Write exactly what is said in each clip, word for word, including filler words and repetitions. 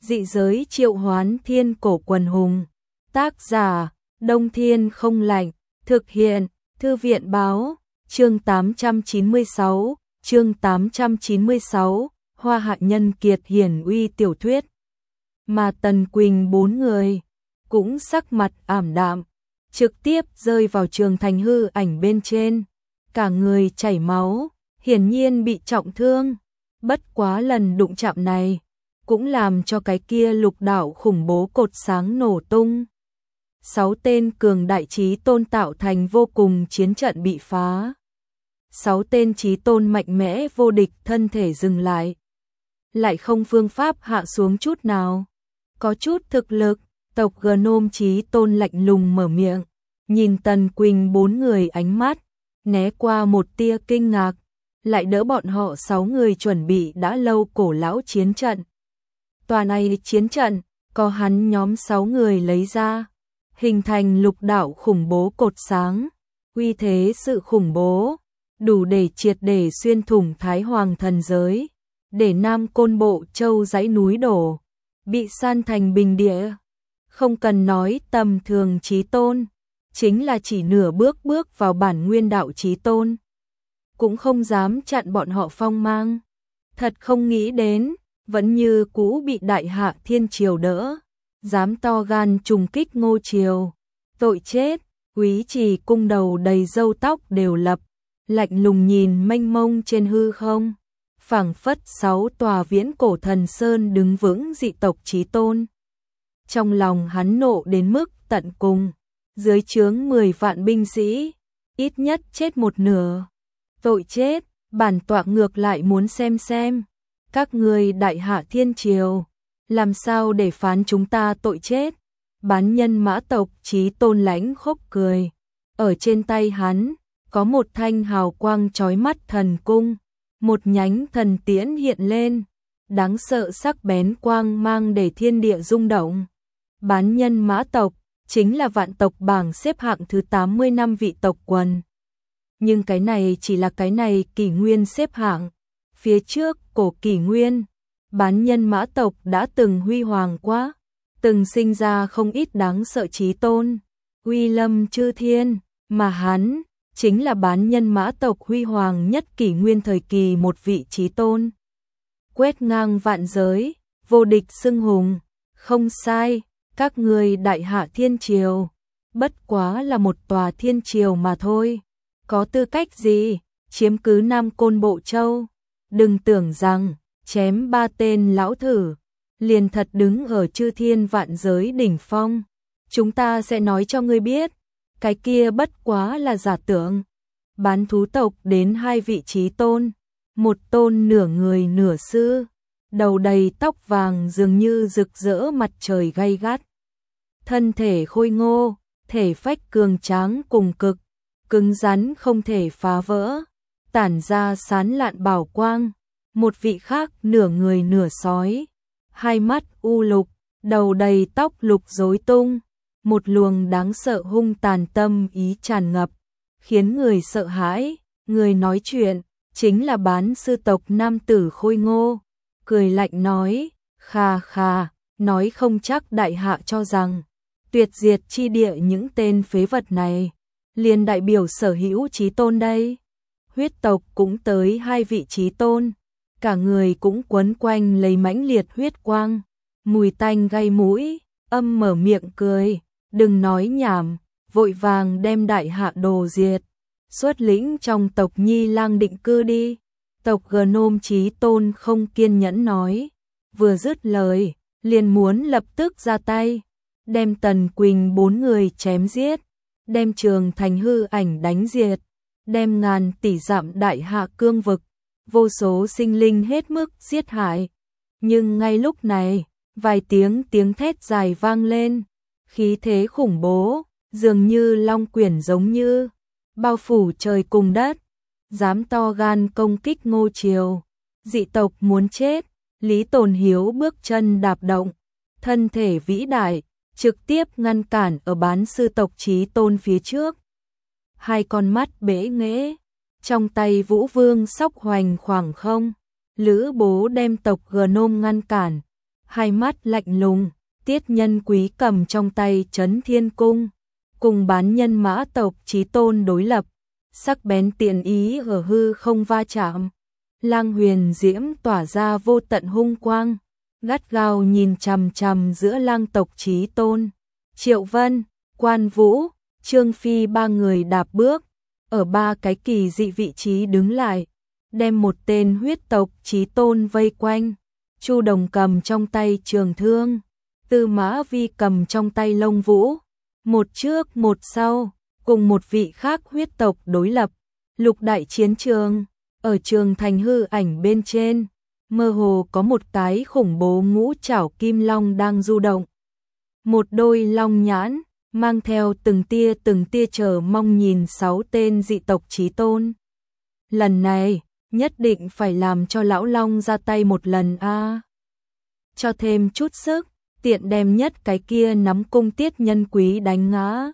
Dị giới triệu hoán thiên cổ quần hùng. Tác giả, Đông Thiên Không Lạnh. Thực hiện, Thư viện Báo. Chương tám trăm chín mươi sáu, chương tám trăm chín mươi sáu, Hoa Hạ Nhân Kiệt hiển uy tiểu thuyết. Mà Tần Quỳnh bốn người cũng sắc mặt ảm đạm, trực tiếp rơi vào Trường Thành hư ảnh bên trên, cả người chảy máu, hiển nhiên bị trọng thương. Bất quá lần đụng chạm này cũng làm cho cái kia lục đạo khủng bố cột sáng nổ tung. Sáu tên cường đại chí tôn tạo thành vô cùng chiến trận bị phá. Sáu tên chí tôn mạnh mẽ vô địch thân thể dừng lại, lại không phương pháp hạ xuống chút nào. Có chút thực lực, tộc Gnome chí tôn lạnh lùng mở miệng, nhìn Tần Quỳnh bốn người ánh mắt né qua một tia kinh ngạc, lại đỡ bọn họ sáu người chuẩn bị đã lâu cổ lão chiến trận. Tòa này chiến trận có hắn nhóm sáu người lấy ra, hình thành lục đạo khủng bố cột sáng, uy thế sự khủng bố đủ để triệt để xuyên thủng Thái Hoàng thần giới, để Nam Côn Bộ Châu dãy núi đổ, bị san thành bình địa. Không cần nói tầm thường chí tôn, chính là chỉ nửa bước bước vào bản nguyên đạo chí tôn, cũng không dám chặn bọn họ phong mang. Thật không nghĩ đến, vẫn như cũ bị Đại Hạ Thiên Triều đỡ, dám to gan trùng kích Ngô Triều. Tội chết. Quý Trì cung đầu đầy râu tóc đều lập, lạnh lùng nhìn mênh mông trên hư không, phảng phất sáu tòa viễn cổ thần sơn đứng vững dị tộc chí tôn. Trong lòng hắn nộ đến mức tận cùng, dưới trướng mười vạn binh sĩ, ít nhất chết một nửa. Tội chết, bản tọa ngược lại muốn xem xem, các ngươi Đại Hạ Thiên Triều, làm sao để phán chúng ta tội chết. Bán nhân mã tộc chí tôn lãnh khốc cười, ở trên tay hắn có một thanh hào quang chói mắt thần cung, một nhánh thần tiễn hiện lên, đáng sợ sắc bén quang mang để thiên địa rung động. Bán nhân mã tộc chính là vạn tộc bảng xếp hạng thứ tám mươi năm vị tộc quần. Nhưng cái này chỉ là cái này kỷ nguyên xếp hạng, phía trước cổ kỷ nguyên, bán nhân mã tộc đã từng huy hoàng quá, từng sinh ra không ít đáng sợ chí tôn, uy lâm chư thiên, mà hắn chính là bán nhân mã tộc huy hoàng nhất kỷ nguyên thời kỳ một vị chí tôn. Quét ngang vạn giới, vô địch xưng hùng. Không sai, các ngươi Đại Hạ Thiên Triều bất quá là một tòa thiên triều mà thôi, có tư cách gì chiếm cứ Nam Côn Bộ Châu. Đừng tưởng rằng chém ba tên lão thử liền thật đứng ở chư thiên vạn giới đỉnh phong. Chúng ta sẽ nói cho ngươi biết, cái kia bất quá là giả tưởng. Bán thú tộc đến hai vị chí tôn, một tôn nửa người nửa sư, đầu đầy tóc vàng dường như rực rỡ mặt trời gay gắt, thân thể khôi ngô, thể phách cường tráng cùng cực, cứng rắn không thể phá vỡ, tản ra sán lạn bảo quang. Một vị khác nửa người nửa sói, hai mắt u lục, đầu đầy tóc lục rối tung, một luồng đáng sợ hung tàn tâm ý tràn ngập, khiến người sợ hãi. Người nói chuyện chính là bán sư tộc nam tử khôi ngô, cười lạnh nói, khà khà, nói không chắc Đại Hạ cho rằng tuyệt diệt chi địa những tên phế vật này liền đại biểu sở hữu chí tôn đây. Huyết tộc cũng tới hai vị chí tôn, cả người cũng quấn quanh lấy mãnh liệt huyết quang, mùi tanh gây mũi, âm mở miệng cười, đừng nói nhảm, vội vàng đem Đại Hạ đồ diệt, xuất lĩnh trong tộc Nhi Lang định cư đi. Tộc Gnome chí tôn không kiên nhẫn nói, vừa dứt lời, liền muốn lập tức ra tay, đem Tần Quỳnh bốn người chém giết, đem Trường Thành hư ảnh đánh diệt, đem ngàn tỷ dặm Đại Hạ cương vực, vô số sinh linh hết mức giết hại. Nhưng ngay lúc này, vài tiếng tiếng thét dài vang lên, khí thế khủng bố, dường như long quyển giống như bao phủ trời cùng đất, dám to gan công kích Ngô Triều. Dị tộc muốn chết. Lý Tồn Hiếu bước chân đạp động, thân thể vĩ đại, trực tiếp ngăn cản ở bán sư tộc chí tôn phía trước. Hai con mắt bể nghễ, trong tay Vũ Vương sóc hoành khoảng không, Lữ Bố đem tộc Gnome ngăn cản, hai mắt lạnh lùng, Tiết Nhân Quý cầm trong tay Trấn Thiên Cung, cùng bán nhân mã tộc Chí Tôn đối lập, sắc bén tiện ý ở hư không va chạm. Lang Huyền Diễm tỏa ra vô tận hung quang, gắt gao nhìn chằm chằm giữa lang tộc Chí Tôn. Triệu Vân, Quan Vũ, Trương Phi ba người đạp bước, ở ba cái kỳ dị vị trí đứng lại, đem một tên huyết tộc Chí Tôn vây quanh. Chu Đồng cầm trong tay trường thương, Tư Mã Vi cầm trong tay lông vũ, một trước một sau, cùng một vị khác huyết tộc đối lập. Lục đại chiến trường, ở trường thành hư ảnh bên trên, mơ hồ có một cái khủng bố ngũ trảo kim long đang du động. Một đôi long nhãn, mang theo từng tia từng tia chờ mong nhìn sáu tên dị tộc Chí Tôn. Lần này, nhất định phải làm cho lão long ra tay một lần a. À. Cho thêm chút sức, tiện đem nhất cái kia nắm cung Tiết Nhân Quý đánh ngã.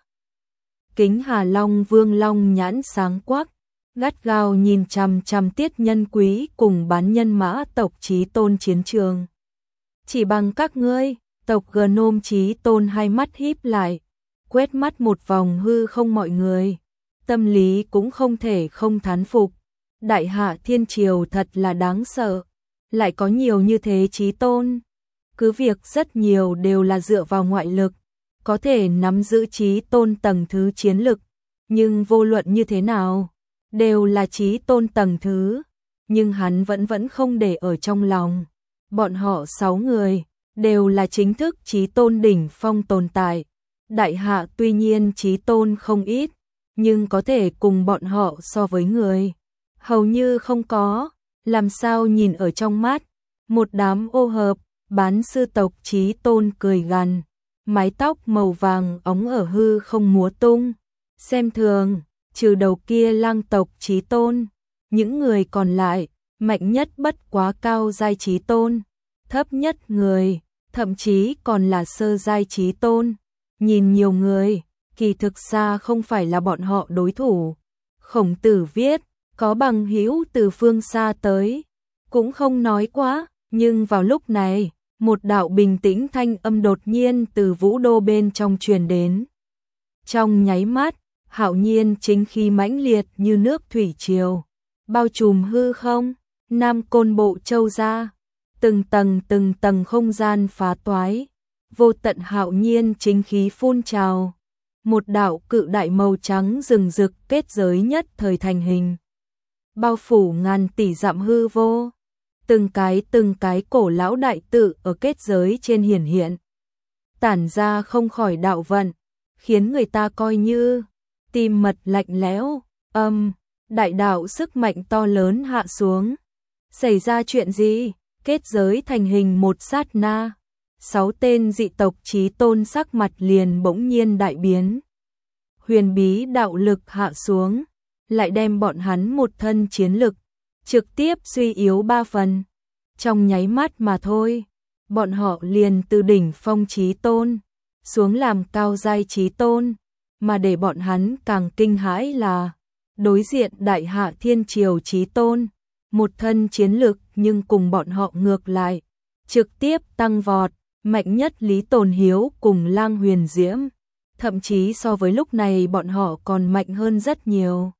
Kính Hà Long Vương long nhãn sáng quắc, gắt gao nhìn chằm chằm Tiết Nhân Quý cùng bán nhân mã tộc Chí Tôn chiến trường. Chỉ bằng các ngươi, tộc Gnome Chí Tôn hai mắt híp lại, quét mắt một vòng hư không mọi người, tâm lý cũng không thể không thán phục. Đại hạ thiên triều thật là đáng sợ, lại có nhiều như thế Chí Tôn. Cứ việc rất nhiều đều là dựa vào ngoại lực, có thể nắm giữ Chí Tôn tầng thứ chiến lực, nhưng vô luận như thế nào, đều là Chí Tôn tầng thứ, nhưng hắn vẫn vẫn không để ở trong lòng. Bọn họ sáu người, đều là chính thức Chí Tôn đỉnh phong tồn tại. Đại hạ tuy nhiên Chí Tôn không ít, nhưng có thể cùng bọn họ so với người, hầu như không có, làm sao nhìn ở trong mắt. Một đám ô hợp, bán sư tộc Chí Tôn cười gằn, mái tóc màu vàng óng ở hư không múa tung. Xem thường, trừ đầu kia lang tộc Chí Tôn, những người còn lại, mạnh nhất bất quá cao giai Chí Tôn, thấp nhất người, thậm chí còn là sơ giai Chí Tôn. Nhìn nhiều người, kỳ thực xa không phải là bọn họ đối thủ. Khổng Tử viết, có bằng hữu từ phương xa tới, cũng không nói quá, nhưng vào lúc này, một đạo bình tĩnh thanh âm đột nhiên từ vũ đô bên trong truyền đến. Trong nháy mắt, hạo nhiên chính khí mãnh liệt như nước thủy triều, bao trùm hư không, Nam Côn Bộ Châu ra, từng tầng từng tầng không gian phá toái, vô tận hạo nhiên chính khí phun trào. Một đạo cự đại màu trắng rừng rực kết giới nhất thời thành hình, bao phủ ngàn tỷ dặm hư vô. Từng cái từng cái cổ lão đại tự ở kết giới trên hiển hiện, tản ra không khỏi đạo vận, khiến người ta coi như tim mật lạnh lẽo. Âm, đại đạo sức mạnh to lớn hạ xuống. Xảy ra chuyện gì? Kết giới thành hình một sát na, sáu tên dị tộc Chí Tôn sắc mặt liền bỗng nhiên đại biến. Huyền bí đạo lực hạ xuống, lại đem bọn hắn một thân chiến lực trực tiếp suy yếu ba phần. Trong nháy mắt mà thôi, bọn họ liền từ đỉnh phong Chí Tôn xuống làm cao giai Chí Tôn, mà để bọn hắn càng kinh hãi là đối diện đại hạ thiên triều Chí Tôn, một thân chiến lực nhưng cùng bọn họ ngược lại, trực tiếp tăng vọt, mạnh nhất Lý Tồn Hiếu cùng Lang Huyền Diễm, thậm chí so với lúc này bọn họ còn mạnh hơn rất nhiều.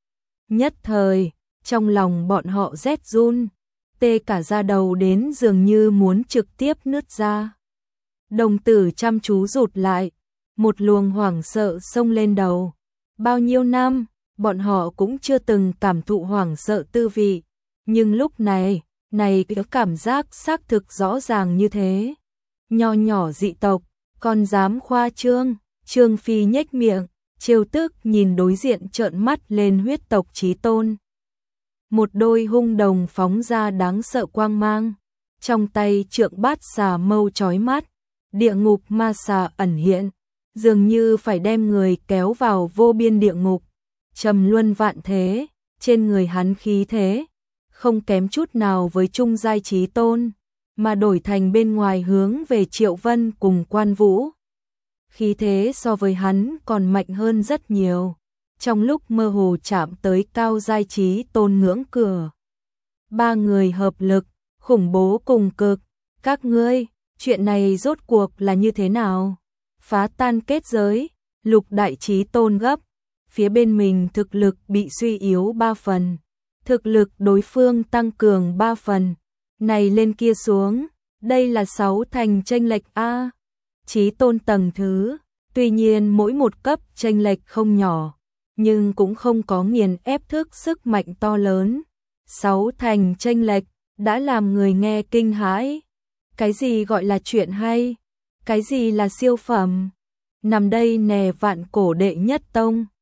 Nhất thời, trong lòng bọn họ rét run, tê cả da đầu đến dường như muốn trực tiếp nứt ra. Đồng tử chăm chú rụt lại, một luồng hoảng sợ xông lên đầu. Bao nhiêu năm, bọn họ cũng chưa từng cảm thụ hoảng sợ tư vị, nhưng lúc này, này có cảm giác xác thực rõ ràng như thế. Nho nhỏ dị tộc, còn dám khoa trương. Trương Phi nhếch miệng, trêu tức nhìn đối diện trợn mắt lên huyết tộc Chí Tôn. Một đôi hung đồng phóng ra đáng sợ quang mang, trong tay trượng bát xà mâu chói mắt, địa ngục ma xà ẩn hiện, dường như phải đem người kéo vào vô biên địa ngục, trầm luân vạn thế. Trên người hắn khí thế không kém chút nào với trung giai Chí Tôn, mà đổi thành bên ngoài hướng về Triệu Vân cùng Quan Vũ. Khí thế so với hắn còn mạnh hơn rất nhiều, trong lúc mơ hồ chạm tới cao giai Chí Tôn ngưỡng cửa. Ba người hợp lực, khủng bố cùng cực, các ngươi, Chuyện này rốt cuộc là như thế nào? Phá tan kết giới, Lục Đại Chí Tôn gấp, phía bên mình thực lực bị suy yếu ba phần, thực lực đối phương tăng cường ba phần, này lên kia xuống, đây là sáu thành chênh lệch a. Chí Tôn tầng thứ, tuy nhiên mỗi một cấp chênh lệch không nhỏ, nhưng cũng không có nghiền ép thức sức mạnh to lớn. Sáu thành chênh lệch đã làm người nghe kinh hãi. Cái gì gọi là chuyện hay? Cái gì là siêu phẩm? Nằm đây nè vạn cổ đệ nhất tông,